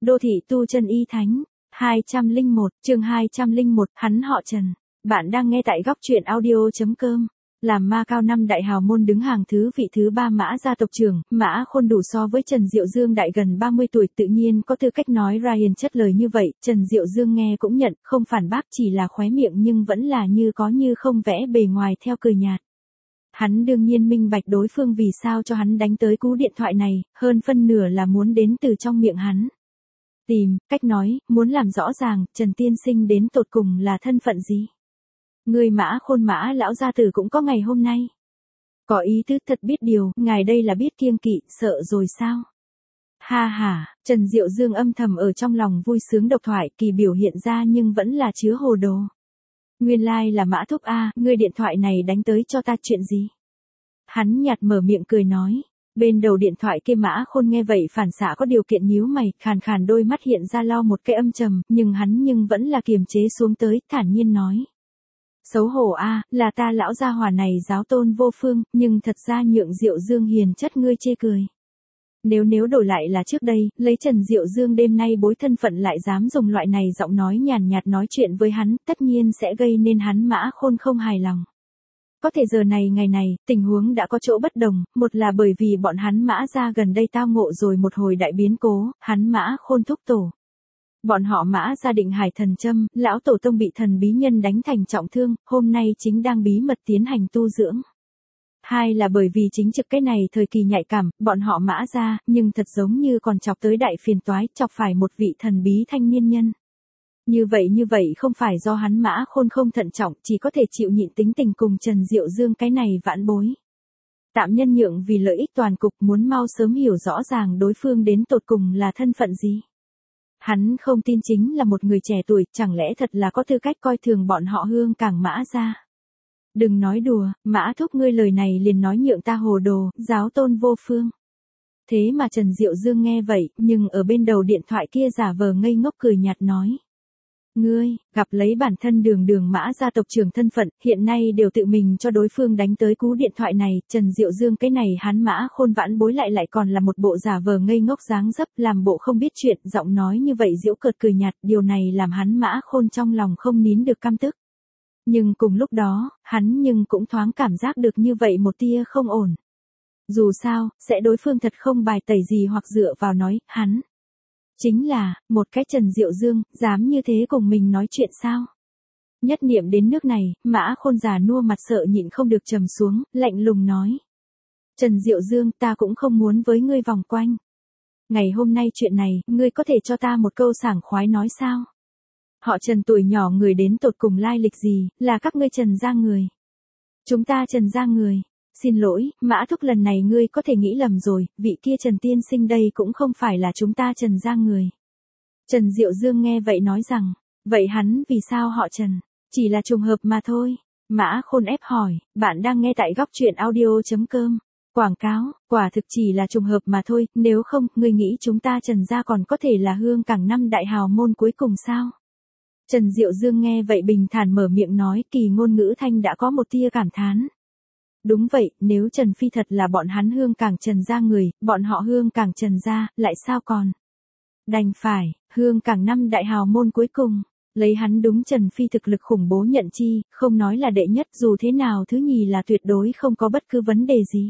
Đô thị tu chân y thánh, 201, chương 201, hắn họ Trần. Bạn đang nghe tại góc truyện audio.com. Làm ma cao năm đại hào môn đứng hàng thứ vị thứ 3 Mã gia tộc trưởng, Mã Khôn đủ so với Trần Diệu Dương đại gần 30 tuổi, tự nhiên có tư cách nói ra hiền chất lời như vậy. Trần Diệu Dương nghe cũng nhận, không phản bác, chỉ là khóe miệng nhưng vẫn là như có như không vẽ bề ngoài theo cười nhạt. Hắn đương nhiên minh bạch đối phương vì sao cho hắn đánh tới cú điện thoại này, hơn phân nửa là muốn đến từ trong miệng hắn. Tìm cách nói, muốn làm rõ ràng, Trần tiên sinh đến tột cùng là thân phận gì? Người Mã Khôn Mã lão gia tử cũng có ngày hôm nay. Có ý tứ thật biết điều, ngài đây là biết kiêng kỵ, sợ rồi sao? Ha ha, Trần Diệu Dương âm thầm ở trong lòng vui sướng độc thoại, kỳ biểu hiện ra nhưng vẫn là chứa hồ đồ. Nguyên lai là Mã thúc a, ngươi điện thoại này đánh tới cho ta chuyện gì? Hắn nhạt mở miệng cười nói. Bên đầu điện thoại kia Mã Khôn nghe vậy phản xạ có điều kiện nhíu mày, khàn khàn đôi mắt hiện ra lo một cái âm trầm, nhưng hắn vẫn là kiềm chế xuống tới, thản nhiên nói. Xấu hổ a, là ta lão gia hỏa này giáo tôn vô phương, nhưng thật ra nhượng Diệu Dương hiền chất ngươi chê cười. Nếu đổi lại là trước đây, lấy Trần Diệu Dương đêm nay bối thân phận lại dám dùng loại này giọng nói nhàn nhạt nói chuyện với hắn, tất nhiên sẽ gây nên hắn Mã Khôn không hài lòng. Có thể giờ này ngày này, tình huống đã có chỗ bất đồng, một là bởi vì bọn hắn Mã gia gần đây tao ngộ rồi một hồi đại biến cố, hắn Mã Khôn thúc tổ. Bọn họ Mã gia định hải thần châm, lão tổ tông bị thần bí nhân đánh thành trọng thương, hôm nay chính đang bí mật tiến hành tu dưỡng. Hai là bởi vì chính trực cái này thời kỳ nhạy cảm, bọn họ Mã gia, nhưng thật giống như còn chọc tới đại phiền toái, chọc phải một vị thần bí thanh niên nhân. Như vậy không phải do hắn Mã Khôn không thận trọng, chỉ có thể chịu nhịn tính tình cùng Trần Diệu Dương cái này vãn bối. Tạm nhân nhượng vì lợi ích toàn cục, muốn mau sớm hiểu rõ ràng đối phương đến tột cùng là thân phận gì. Hắn không tin chính là một người trẻ tuổi, chẳng lẽ thật là có tư cách coi thường bọn họ Hương Cảng Mã gia. Đừng nói đùa, Mã thúc ngươi lời này liền nói nhượng ta hồ đồ, giáo tôn vô phương. Thế mà Trần Diệu Dương nghe vậy, nhưng ở bên đầu điện thoại kia giả vờ ngây ngốc cười nhạt nói. Ngươi, gặp lấy bản thân đường Mã gia tộc trưởng thân phận, hiện nay đều tự mình cho đối phương đánh tới cú điện thoại này, Trần Diệu Dương cái này hắn Mã Khôn vãn bối lại còn là một bộ giả vờ ngây ngốc dáng dấp, làm bộ không biết chuyện, giọng nói như vậy giễu cợt cười nhạt, điều này làm hắn Mã Khôn trong lòng không nín được căm tức. Nhưng cùng lúc đó, hắn cũng thoáng cảm giác được như vậy một tia không ổn. Dù sao, sẽ đối phương thật không bài tẩy gì hoặc dựa vào nói, hắn. Chính là, một cái Trần Diệu Dương, dám như thế cùng mình nói chuyện sao? Nhất niệm đến nước này, Mã Khôn già nua mặt sợ nhịn không được trầm xuống, lạnh lùng nói. Trần Diệu Dương, ta cũng không muốn với ngươi vòng quanh. Ngày hôm nay chuyện này, ngươi có thể cho ta một câu sảng khoái nói sao? Họ Trần tuổi nhỏ người đến tột cùng lai lịch gì, là các ngươi Trần gia người. Chúng ta Trần gia người. Xin lỗi, Mã thúc lần này ngươi có thể nghĩ lầm rồi, vị kia Trần tiên sinh đây cũng không phải là chúng ta Trần gia người. Trần Diệu Dương nghe vậy nói rằng, vậy hắn vì sao họ Trần? Chỉ là trùng hợp mà thôi. Mã Khôn ép hỏi, bạn đang nghe tại góc truyện audio.com. Quảng cáo, quả thực chỉ là trùng hợp mà thôi, nếu không, ngươi nghĩ chúng ta Trần gia còn có thể là Hương Cảng năm đại hào môn cuối cùng sao? Trần Diệu Dương nghe vậy bình thản mở miệng nói, kỳ ngôn ngữ thanh đã có một tia cảm thán. Đúng vậy, nếu Trần Phi thật là bọn hắn Hương Cảng Trần gia người, bọn họ Hương Cảng Trần gia, lại sao còn? Đành phải, Hương Cảng năm đại hào môn cuối cùng, lấy hắn đúng Trần Phi thực lực khủng bố nhận chi, không nói là đệ nhất, dù thế nào thứ nhì là tuyệt đối không có bất cứ vấn đề gì.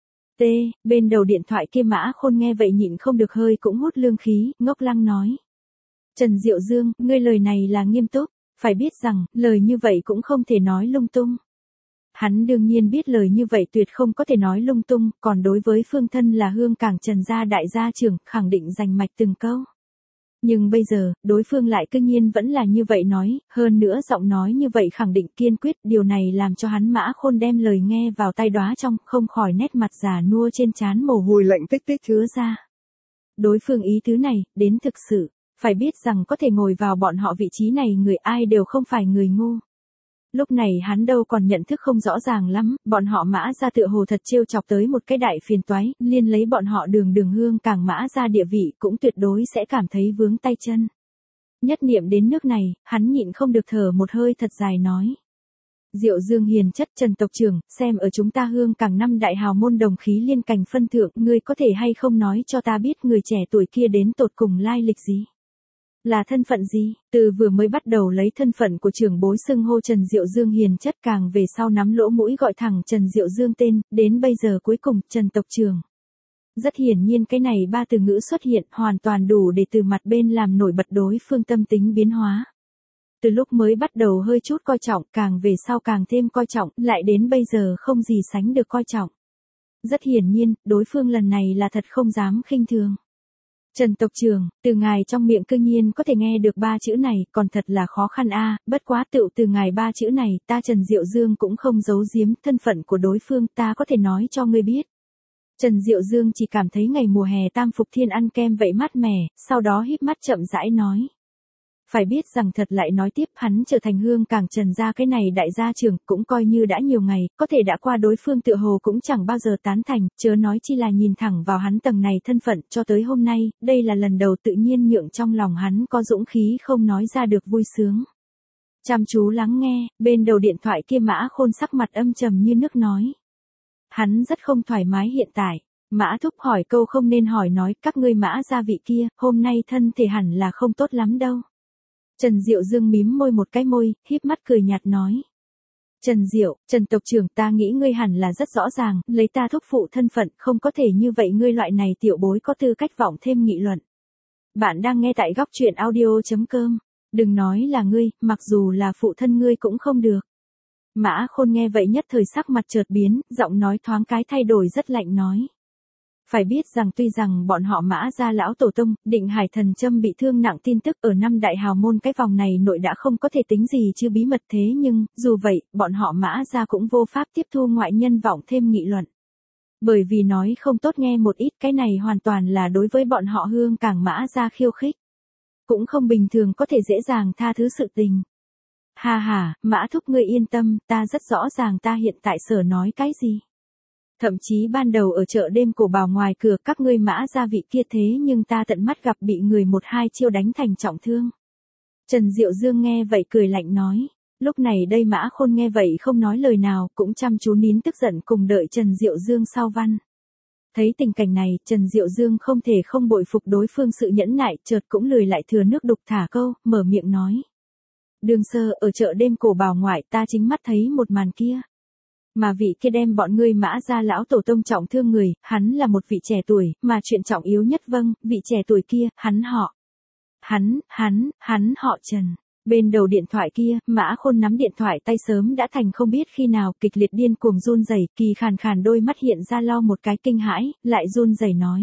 Bên đầu điện thoại kia Mã Khôn nghe vậy nhịn không được hơi cũng hút lương khí, ngốc lăng nói. Trần Diệu Dương, ngươi lời này là nghiêm túc, phải biết rằng, lời như vậy cũng không thể nói lung tung. Hắn đương nhiên biết lời như vậy tuyệt không có thể nói lung tung, còn đối với phương thân là Hương Cảng Trần gia đại gia trưởng, khẳng định rành mạch từng câu. Nhưng bây giờ, đối phương lại cương nhiên vẫn là như vậy nói, hơn nữa giọng nói như vậy khẳng định kiên quyết, điều này làm cho hắn Mã Khôn đem lời nghe vào tai đóa trong, không khỏi nét mặt già nua trên trán mồ hôi lạnh tích chứa ra. Đối phương ý tứ này, đến thực sự, phải biết rằng có thể ngồi vào bọn họ vị trí này người ai đều không phải người ngu. Lúc này hắn đâu còn nhận thức không rõ ràng lắm, bọn họ Mã gia tựa hồ thật trêu chọc tới một cái đại phiền toái, liên lấy bọn họ đường Hương Cảng Mã gia địa vị cũng tuyệt đối sẽ cảm thấy vướng tay chân. Nhất niệm đến nước này, hắn nhịn không được thở một hơi thật dài nói. Diệu Dương hiền chất Trần tộc trưởng, xem ở chúng ta Hương Cảng năm đại hào môn đồng khí liên cành phân thượng, ngươi có thể hay không nói cho ta biết người trẻ tuổi kia đến tột cùng lai lịch gì? Là thân phận gì? Từ vừa mới bắt đầu lấy thân phận của trưởng bối xưng hô Trần Diệu Dương hiền chất, càng về sau nắm lỗ mũi gọi thẳng Trần Diệu Dương tên, đến bây giờ cuối cùng Trần tộc trưởng. Rất hiển nhiên cái này ba từ ngữ xuất hiện hoàn toàn đủ để từ mặt bên làm nổi bật đối phương tâm tính biến hóa. Từ lúc mới bắt đầu hơi chút coi trọng, càng về sau càng thêm coi trọng, lại đến bây giờ không gì sánh được coi trọng. Rất hiển nhiên, đối phương lần này là thật không dám khinh thường. Trần tộc trưởng, từ ngài trong miệng cương nhiên có thể nghe được ba chữ này, còn thật là khó khăn a. Bất quá tựu từ ngài ba chữ này, ta Trần Diệu Dương cũng không giấu giếm thân phận của đối phương, ta có thể nói cho ngươi biết. Trần Diệu Dương chỉ cảm thấy ngày mùa hè tam phục thiên ăn kem vậy mát mẻ, sau đó híp mắt chậm rãi nói. Phải biết rằng thật lại nói tiếp, hắn trở thành Hương Cảng Trần gia cái này đại gia trưởng, cũng coi như đã nhiều ngày, có thể đã qua đối phương tựa hồ cũng chẳng bao giờ tán thành, chớ nói chi là nhìn thẳng vào hắn tầng này thân phận, cho tới hôm nay, đây là lần đầu tự nhiên nhượng trong lòng hắn có dũng khí không nói ra được vui sướng. Chăm chú lắng nghe, bên đầu điện thoại kia Mã Khôn sắc mặt âm trầm như nước nói. Hắn rất không thoải mái hiện tại. Mã Thúc hỏi câu không nên hỏi nói, các ngươi Mã gia vị kia, hôm nay thân thể hẳn là không tốt lắm đâu. Trần Diệu Dương mím môi một cái môi, híp mắt cười nhạt nói. Trần Diệu, Trần tộc trưởng, ta nghĩ ngươi hẳn là rất rõ ràng, lấy ta thúc phụ thân phận, không có thể như vậy, ngươi loại này tiểu bối có tư cách vọng thêm nghị luận. Bạn đang nghe tại góc truyện audio.com. Đừng nói là ngươi, mặc dù là phụ thân ngươi cũng không được. Mã Khôn nghe vậy nhất thời sắc mặt chợt biến, giọng nói thoáng cái thay đổi rất lạnh nói. Phải biết rằng tuy rằng bọn họ Mã gia lão tổ tông, Định Hải Thần Châm bị thương nặng tin tức ở năm đại hào môn cái vòng này nội đã không có thể tính gì chứ bí mật, thế nhưng, dù vậy, bọn họ Mã gia cũng vô pháp tiếp thu ngoại nhân vọng thêm nghị luận. Bởi vì nói không tốt nghe một ít, cái này hoàn toàn là đối với bọn họ Hương Cảng Mã gia khiêu khích. Cũng không bình thường có thể dễ dàng tha thứ sự tình. Ha ha, Mã Thúc ngươi yên tâm, ta rất rõ ràng ta hiện tại sở nói cái gì. Thậm chí ban đầu ở chợ đêm Cổ Bảo ngoài cửa các ngươi Mã gia vị kia, thế nhưng ta tận mắt gặp bị người một hai chiêu đánh thành trọng thương. Trần Diệu Dương nghe vậy cười lạnh nói. Lúc này đây Mã Khôn nghe vậy không nói lời nào, cũng chăm chú nín tức giận cùng đợi Trần Diệu Dương sau văn. Thấy tình cảnh này, Trần Diệu Dương không thể không bội phục đối phương sự nhẫn nại, chợt cũng lười lại thừa nước đục thả câu, mở miệng nói. Đường sơ, ở chợ đêm Cổ Bảo ngoại ta chính mắt thấy một màn kia. Mà vị kia đem bọn ngươi Mã gia lão tổ tông trọng thương người, hắn là một vị trẻ tuổi, mà chuyện trọng yếu nhất vị trẻ tuổi kia, hắn họ Trần. Bên đầu điện thoại kia, Mã Khôn nắm điện thoại tay sớm đã thành không biết khi nào kịch liệt điên cuồng run rẩy, kỳ khàn khàn đôi mắt hiện ra lau một cái kinh hãi, lại run rẩy nói.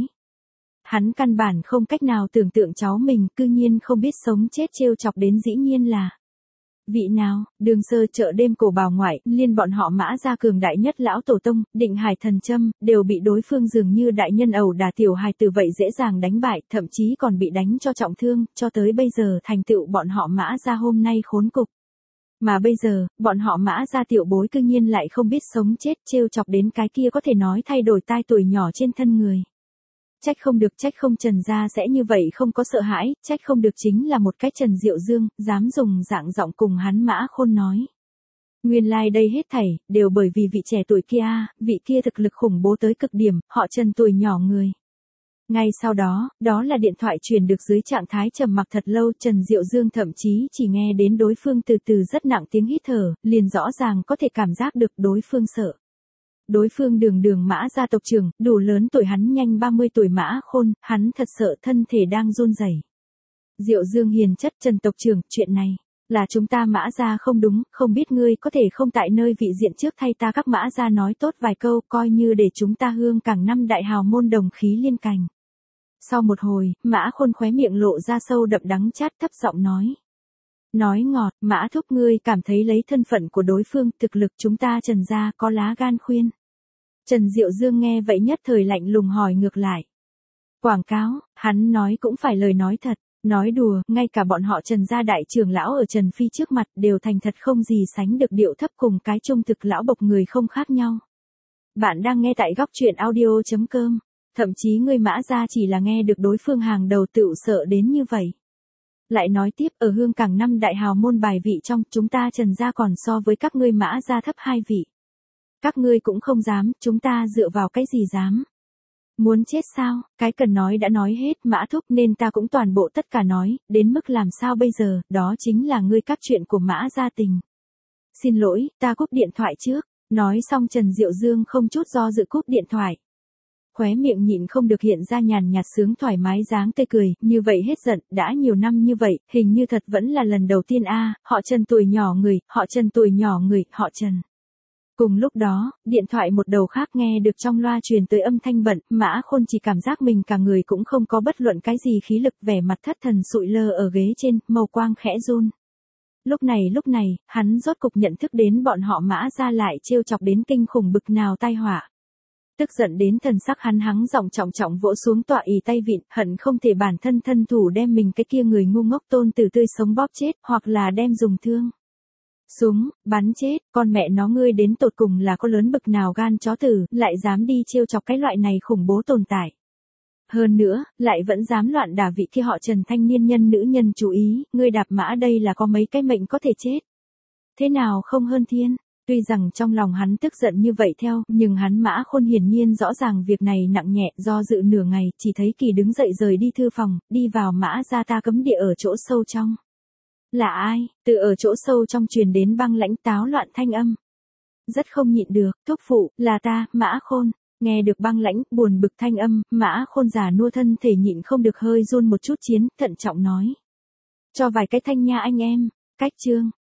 Hắn căn bản không cách nào tưởng tượng cháu mình cư nhiên không biết sống chết trêu chọc đến dĩ nhiên là. Vị nào, Đường sơ chợ đêm Cổ Bảo ngoại, liên bọn họ Mã gia cường đại nhất lão tổ tông, Định Hải Thần Châm, đều bị đối phương dường như đại nhân ẩu đả tiểu hài từ vậy dễ dàng đánh bại, thậm chí còn bị đánh cho trọng thương, cho tới bây giờ thành tựu bọn họ Mã gia hôm nay khốn cục. Mà bây giờ, bọn họ Mã gia tiểu bối cư nhiên lại không biết sống chết trêu chọc đến cái kia có thể nói thay đổi tai tuổi nhỏ trên thân người. Trách không được, trách không Trần gia sẽ như vậy không có sợ hãi, trách không được chính là một cái Trần Diệu Dương, dám dùng dạng giọng cùng hắn Mã Khôn nói. Nguyên lai đây hết thảy, đều bởi vì vị trẻ tuổi kia, vị kia thực lực khủng bố tới cực điểm, họ Trần tuổi nhỏ người. Ngay sau đó, đó là điện thoại truyền được dưới trạng thái trầm mặc thật lâu, Trần Diệu Dương thậm chí chỉ nghe đến đối phương từ từ rất nặng tiếng hít thở, liền rõ ràng có thể cảm giác được đối phương sợ. Đối phương Đường Mã gia tộc trưởng, đủ lớn tuổi, hắn nhanh 30 tuổi Mã Khôn, hắn thật sợ thân thể đang run rẩy. Diệu Dương hiền chất, Trần tộc trưởng, chuyện này là chúng ta Mã gia không đúng, không biết ngươi có thể không tại nơi vị diện trước thay ta các Mã gia nói tốt vài câu, coi như để chúng ta Hương Cảng năm đại hào môn đồng khí liên cành. Sau một hồi, Mã Khôn khóe miệng lộ ra sâu đậm đắng chát, thấp giọng nói. Nói ngọt, Mã Thúc ngươi cảm thấy lấy thân phận của đối phương, thực lực chúng ta Trần gia có lá gan khuyên. Trần Diệu Dương nghe vậy nhất thời lạnh lùng hỏi ngược lại. Quảng cáo, hắn nói cũng phải lời nói thật, nói đùa, ngay cả bọn họ Trần gia đại trưởng lão ở Trần Phi trước mặt đều thành thật không gì sánh được điệu thấp cùng cái trung thực lão bộc người không khác nhau. Bạn đang nghe tại góc truyện audio.com, thậm chí người Mã gia chỉ là nghe được đối phương hàng đầu tựu sợ đến như vậy. Lại nói tiếp, ở Hương Cảng 5 đại hào môn bài vị trong, chúng ta Trần gia còn so với các ngươi Mã gia thấp 2 vị. Các ngươi cũng không dám, chúng ta dựa vào cái gì dám? Muốn chết sao? Cái cần nói đã nói hết, Mã thúc, nên ta cũng toàn bộ tất cả nói, đến mức làm sao bây giờ, đó chính là ngươi cắt chuyện của Mã gia tình. Xin lỗi, ta cúp điện thoại trước. Nói xong Trần Diệu Dương không chút do dự cúp điện thoại. Khóe miệng nhịn không được hiện ra nhàn nhạt sướng thoải mái dáng tươi cười, như vậy hết giận, đã nhiều năm như vậy, hình như thật vẫn là lần đầu tiên a, họ Trần tuổi nhỏ người, họ Trần tuổi nhỏ người, họ Trần. Cùng lúc đó, điện thoại một đầu khác nghe được trong loa truyền tới âm thanh bận, Mã Khôn chỉ cảm giác mình cả người cũng không có bất luận cái gì khí lực, vẻ mặt thất thần sụi lơ ở ghế trên, màu quang khẽ run. Lúc này, hắn rốt cục nhận thức đến bọn họ Mã gia lại trêu chọc đến kinh khủng bực nào tai họa. Tức giận đến thần sắc hắn hắng giọng trọng trọng vỗ xuống tọa ỷ tay vịn, hận không thể bản thân thân thủ đem mình cái kia người ngu ngốc tôn tử tươi sống bóp chết, hoặc là đem dùng thương súng bắn chết, con mẹ nó ngươi đến tột cùng là có lớn bực nào gan chó tử, lại dám đi trêu chọc cái loại này khủng bố tồn tại. Hơn nữa, lại vẫn dám loạn đả vị kia họ Trần thanh niên nhân nữ nhân, chú ý, ngươi đạp mã đây là có mấy cái mệnh có thể chết. Thế nào không hơn thiên? Tuy rằng trong lòng hắn tức giận như vậy theo, nhưng hắn Mã Khôn hiển nhiên rõ ràng việc này nặng nhẹ, do dự nửa ngày, chỉ thấy Kỳ đứng dậy rời đi thư phòng, đi vào Mã gia ta cấm địa ở chỗ sâu trong. Là ai? Từ ở chỗ sâu trong truyền đến băng lãnh táo loạn thanh âm. Rất không nhịn được, thúc phụ, là ta, Mã Khôn. Nghe được băng lãnh, buồn bực thanh âm, Mã Khôn già nua thân thể nhịn không được hơi run một chút, thận trọng nói. Cho vài cái thanh nha anh em. Cách chương.